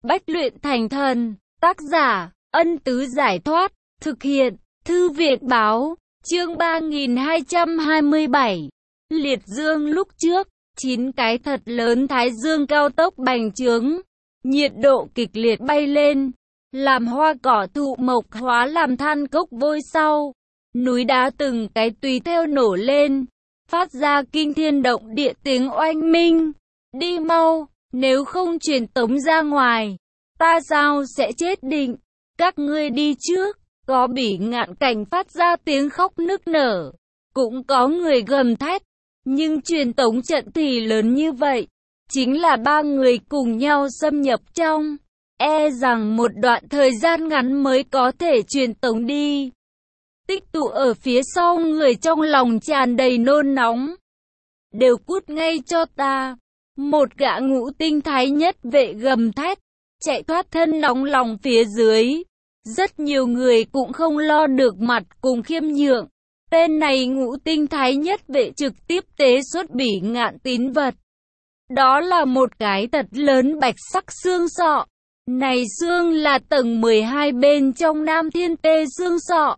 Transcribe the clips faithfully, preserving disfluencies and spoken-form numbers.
Bách luyện thành thần. Tác giả, Ân Tứ Giải Thoát. Thực hiện, Thư viện Báo. Chương ba nghìn hai trăm hai mươi bảy. Liệt dương lúc trước, chín cái thật lớn thái dương cao tốc bành trướng. Nhiệt độ kịch liệt bay lên, làm hoa cỏ thụ mộc hóa làm than cốc vôi sau. Núi đá từng cái tùy theo nổ lên, phát ra kinh thiên động địa tiếng oanh minh. Đi mau, nếu không truyền tống ra ngoài, ta sao sẽ chết định. Các ngươi đi trước. Có Bỉ Ngạn Cảnh phát ra tiếng khóc nức nở, cũng có người gầm thét. Nhưng truyền tống trận thì lớn như vậy, chính là ba người cùng nhau xâm nhập trong, e rằng một đoạn thời gian ngắn mới có thể truyền tống đi. Tích tụ ở phía sau người trong lòng tràn đầy nôn nóng. Đều cút ngay cho ta. Một gã ngũ tinh thái nhất vệ gầm thét, chạy thoát thân nóng lòng phía dưới. Rất nhiều người cũng không lo được mặt cùng khiêm nhượng. Tên này ngũ tinh thái nhất vệ trực tiếp tế xuất Bỉ Ngạn tín vật. Đó là một cái thật lớn bạch sắc xương sọ. Này xương là tầng mười hai bên trong Nam Thiên Tê xương sọ.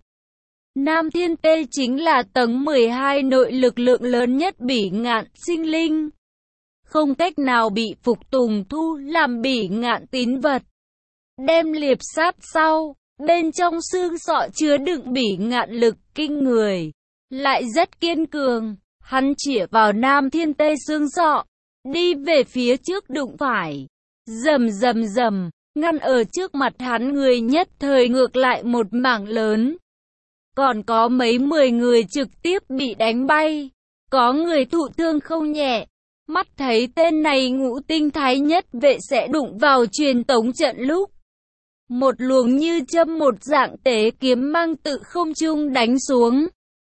Nam Thiên Tê chính là tầng mười hai nội lực lượng lớn nhất Bỉ Ngạn sinh linh. Không cách nào bị phục tùng thu làm Bỉ Ngạn tín vật. Đem liệp sát sau, bên trong xương sọ chứa đựng Bỉ Ngạn lực kinh người, lại rất kiên cường. Hắn chĩa vào Nam Thiên Tê xương sọ, đi về phía trước đụng phải, rầm rầm rầm, ngăn ở trước mặt hắn người nhất thời ngược lại một mảng lớn. Còn có mấy mười người trực tiếp bị đánh bay, có người thụ thương không nhẹ. Mắt thấy tên này ngũ tinh thái nhất vệ sẽ đụng vào truyền tống trận lúc, một luồng như châm một dạng tế kiếm mang tự không trung đánh xuống,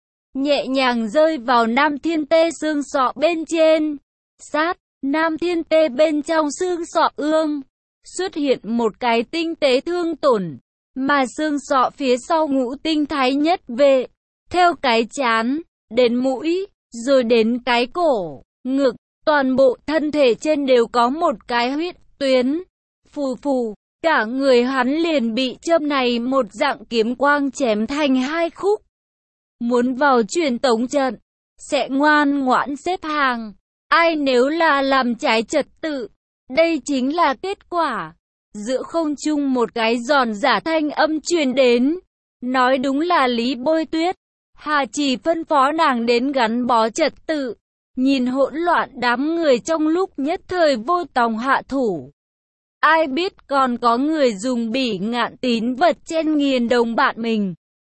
nhẹ nhàng rơi vào Nam Thiên Tê xương sọ bên trên. Sát, Nam Thiên Tê bên trong xương sọ ương, xuất hiện một cái tinh tế thương tổn, mà xương sọ phía sau ngũ tinh thái nhất vệ, theo cái chán, đến mũi, rồi đến cái cổ, ngực, toàn bộ thân thể trên đều có một cái huyết tuyến, phù phù. Cả người hắn liền bị châm này một dạng kiếm quang chém thành hai khúc. Muốn vào truyền tống trận, sẽ ngoan ngoãn xếp hàng. Ai nếu là làm trái trật tự, đây chính là kết quả. Giữa không trung một cái giòn giả thanh âm truyền đến. Nói đúng là Lý Bôi Tuyết. Hà Chỉ phân phó nàng đến gắn bó trật tự. Nhìn hỗn loạn đám người trong lúc nhất thời vô tòng hạ thủ. Ai biết còn có người dùng Bỉ Ngạn tín vật chen nghiền đồng bạn mình.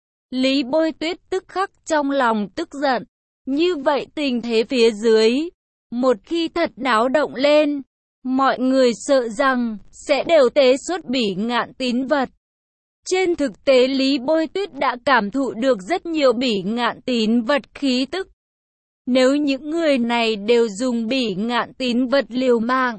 Lý Bôi Tuyết tức khắc trong lòng tức giận. Như vậy tình thế phía dưới, một khi thật náo động lên, mọi người sợ rằng sẽ đều tế xuất Bỉ Ngạn tín vật. Trên thực tế Lý Bôi Tuyết đã cảm thụ được rất nhiều Bỉ Ngạn tín vật khí tức. Nếu những người này đều dùng Bỉ Ngạn tín vật liều mạng,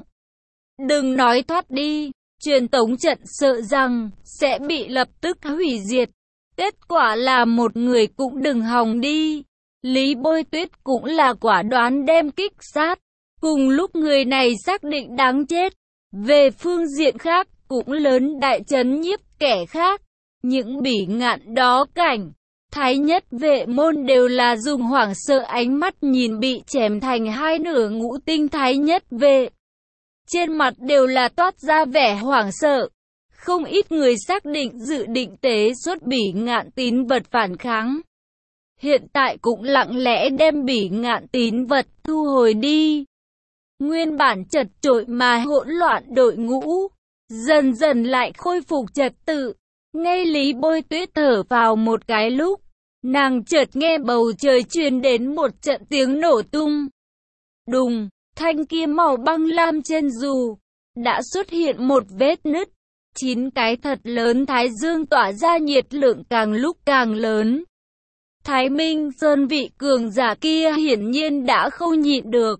đừng nói thoát đi, truyền tống trận sợ rằng sẽ bị lập tức hủy diệt. Kết quả là một người cũng đừng hòng đi. Lý Bôi Tuyết cũng là quả đoán đem kích sát. Cùng lúc người này xác định đáng chết. Về phương diện khác cũng lớn đại trấn nhiếp kẻ khác. Những Bỉ Ngạn đó cảnh, thái nhất vệ môn đều là dùng hoảng sợ ánh mắt nhìn bị chém thành hai nửa ngũ tinh thái nhất vệ. Trên mặt đều là toát ra vẻ hoảng sợ. Không ít người xác định dự định tế xuất Bỉ Ngạn tín vật phản kháng. Hiện tại cũng lặng lẽ đem Bỉ Ngạn tín vật thu hồi đi. Nguyên bản chật chội mà hỗn loạn đội ngũ, dần dần lại khôi phục trật tự. Ngay Lý Bôi Tuyết thở vào một cái lúc, nàng chợt nghe bầu trời truyền đến một trận tiếng nổ tung. Đùng! Thanh kiếm màu băng lam trên dù đã xuất hiện một vết nứt. Chín cái thật lớn thái dương tỏa ra nhiệt lượng càng lúc càng lớn. Thái Minh Sơn vị cường giả kia hiển nhiên đã không nhịn được.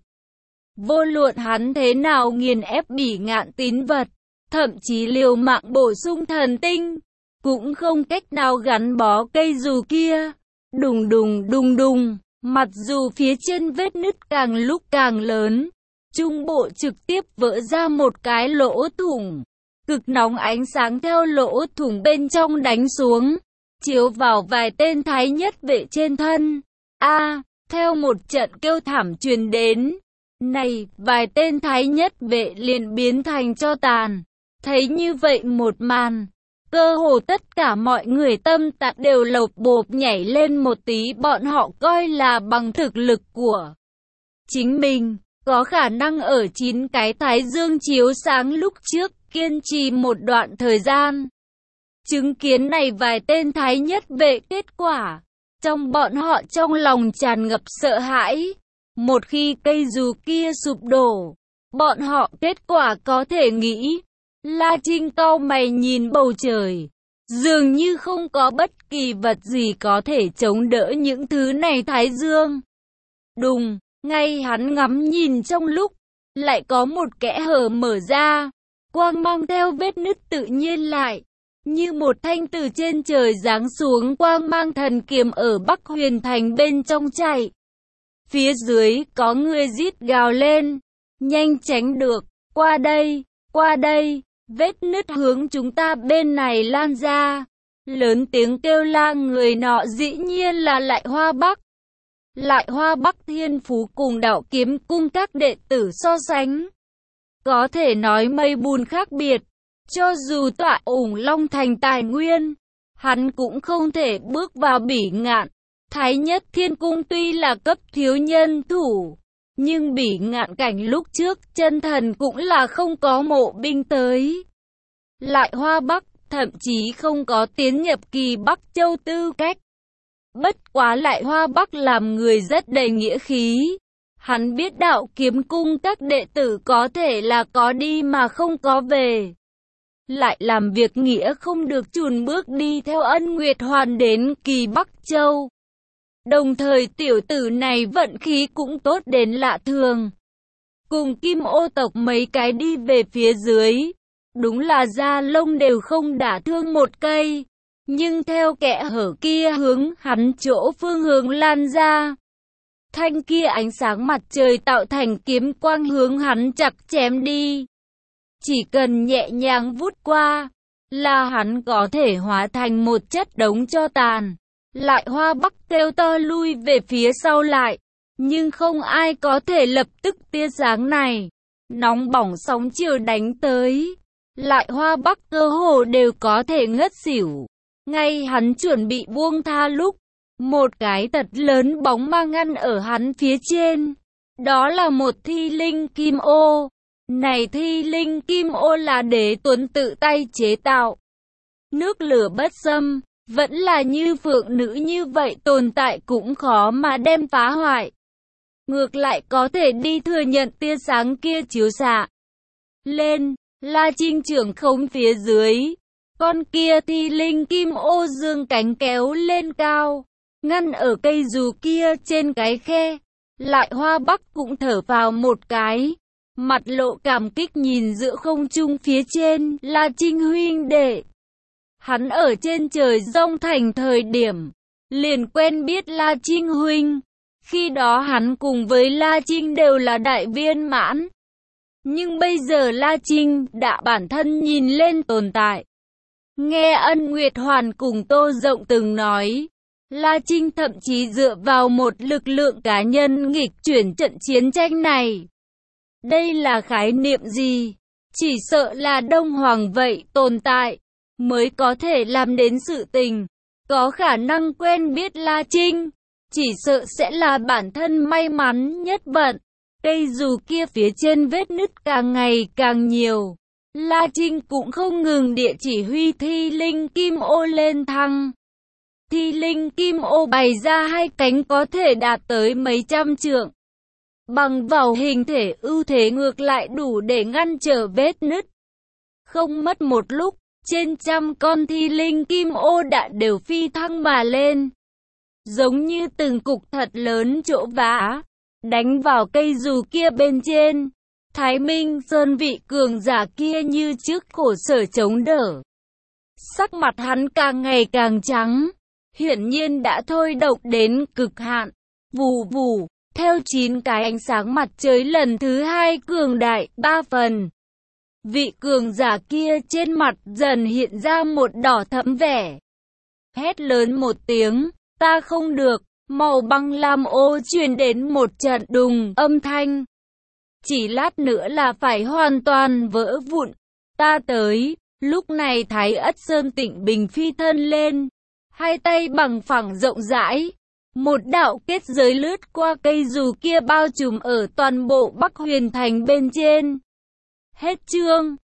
Vô luận hắn thế nào nghiền ép Bỉ Ngạn tín vật, thậm chí liều mạng bổ sung thần tinh, cũng không cách nào gắn bó cây dù kia. Đùng đùng đùng đùng. Mặc dù phía trên vết nứt càng lúc càng lớn, trung bộ trực tiếp vỡ ra một cái lỗ thủng. Cực nóng ánh sáng theo lỗ thủng bên trong đánh xuống, chiếu vào vài tên thái nhất vệ trên thân. A, theo một trận kêu thảm truyền đến. Này, vài tên thái nhất vệ liền biến thành tro tàn. Thấy như vậy một màn, cơ hồ tất cả mọi người tâm tạng đều lộc bộp nhảy lên một tí, bọn họ coi là bằng thực lực của chính mình, có khả năng ở chín cái thái dương chiếu sáng lúc trước, kiên trì một đoạn thời gian. Chứng kiến này vài tên thái nhất vệ kết quả, trong bọn họ trong lòng tràn ngập sợ hãi. Một khi cây dù kia sụp đổ, bọn họ kết quả có thể nghĩ. La Trinh cau mày nhìn bầu trời, dường như không có bất kỳ vật gì có thể chống đỡ những thứ này thái dương. Đùng, ngay hắn ngắm nhìn trong lúc, lại có một kẽ hở mở ra, quang mang theo vết nứt tự nhiên lại, như một thanh từ trên trời giáng xuống quang mang thần kiếm ở Bắc Huyền Thành bên trong chạy. Phía dưới có người rít gào lên, nhanh tránh được, qua đây, qua đây, vết nứt hướng chúng ta bên này lan ra. Lớn tiếng kêu la người nọ dĩ nhiên là Lại Hoa Bắc. Lại Hoa Bắc thiên phú cùng Đạo Kiếm Cung các đệ tử so sánh, có thể nói mây bùn khác biệt. Cho dù tọa ủng Long Thành tài nguyên, hắn cũng không thể bước vào Bỉ Ngạn. Thái Nhất Thiên Cung tuy là cấp thiếu nhân thủ, nhưng Bỉ Ngạn cảnh lúc trước chân thần cũng là không có mộ binh tới. Lại Hoa Bắc thậm chí không có tiến nhập kỳ Bắc Châu tư cách. Bất quá Lại Hoa Bắc làm người rất đầy nghĩa khí. Hắn biết Đạo Kiếm Cung các đệ tử có thể là có đi mà không có về, lại làm việc nghĩa không được chùn bước đi theo Ân Nguyệt Hoàn đến kỳ Bắc Châu. Đồng thời tiểu tử này vận khí cũng tốt đến lạ thường. Cùng Kim Ô tộc mấy cái đi về phía dưới, đúng là da lông đều không đả thương một cây, nhưng theo kẽ hở kia hướng hắn chỗ phương hướng lan ra. Thanh kia ánh sáng mặt trời tạo thành kiếm quang hướng hắn chặt chém đi. Chỉ cần nhẹ nhàng vút qua, là hắn có thể hóa thành một chất đống tro tàn. Lại Hoa Bắc kêu to lui về phía sau lại, nhưng không ai có thể lập tức tia sáng này. Nóng bỏng sóng chiều đánh tới, Lại Hoa Bắc cơ hồ đều có thể ngất xỉu. Ngay hắn chuẩn bị buông tha lúc, một cái thật lớn bóng ma ngăn ở hắn phía trên. Đó là một thi linh kim ô. Này thi linh kim ô là Đế Tuấn tự tay chế tạo. Nước lửa bất xâm, vẫn là như phượng nữ như vậy tồn tại cũng khó mà đem phá hoại. Ngược lại có thể đi thừa nhận tia sáng kia chiếu xạ lên. La Trinh trưởng khống phía dưới, con kia thi linh kim ô dương cánh kéo lên cao, ngăn ở cây dù kia trên cái khe. Lại Hoa Bắc cũng thở vào một cái, mặt lộ cảm kích nhìn giữa không trung phía trên. La Trinh huynh đệ, hắn ở trên trời Dông Thành thời điểm, liền quen biết La Trinh huynh. Khi đó hắn cùng với La Trinh đều là đại viên mãn. Nhưng bây giờ La Trinh đã bản thân nhìn lên tồn tại. Nghe Ân Nguyệt Hoàn cùng Tô Rộng từng nói, La Trinh thậm chí dựa vào một lực lượng cá nhân nghịch chuyển trận chiến tranh này. Đây là khái niệm gì? Chỉ sợ là Đông Hoàng vậy tồn tại, mới có thể làm đến sự tình. Có khả năng quen biết La Trinh, chỉ sợ sẽ là bản thân may mắn nhất vận. Cây dù kia phía trên vết nứt càng ngày càng nhiều. La Trinh cũng không ngừng địa chỉ huy thi linh kim ô lên thăng. Thi linh kim ô bày ra hai cánh có thể đạt tới mấy trăm trượng. Bằng vào hình thể ưu thế ngược lại đủ để ngăn trở vết nứt. Không mất một lúc, trên trăm con thi linh kim ô đã đều phi thăng mà lên. Giống như từng cục thật lớn chỗ vả, đánh vào cây dù kia bên trên. Thái Minh Sơn vị cường giả kia như trước khổ sở chống đỡ. Sắc mặt hắn càng ngày càng trắng, hiển nhiên đã thôi độc đến cực hạn. Vù vù, theo chín cái ánh sáng mặt trời lần thứ hai cường đại ba phần. Vị cường giả kia trên mặt dần hiện ra một đỏ thẫm vẻ. Hét lớn một tiếng, ta không được, màu băng lam ô truyền đến một trận đùng âm thanh. Chỉ lát nữa là phải hoàn toàn vỡ vụn. Ta tới, lúc này Thái Ất Sơn Tịnh Bình phi thân lên, hai tay bằng phẳng rộng rãi. Một đạo kết giới lướt qua cây dù kia bao trùm ở toàn bộ Bắc Huyền Thành bên trên. Hết chương.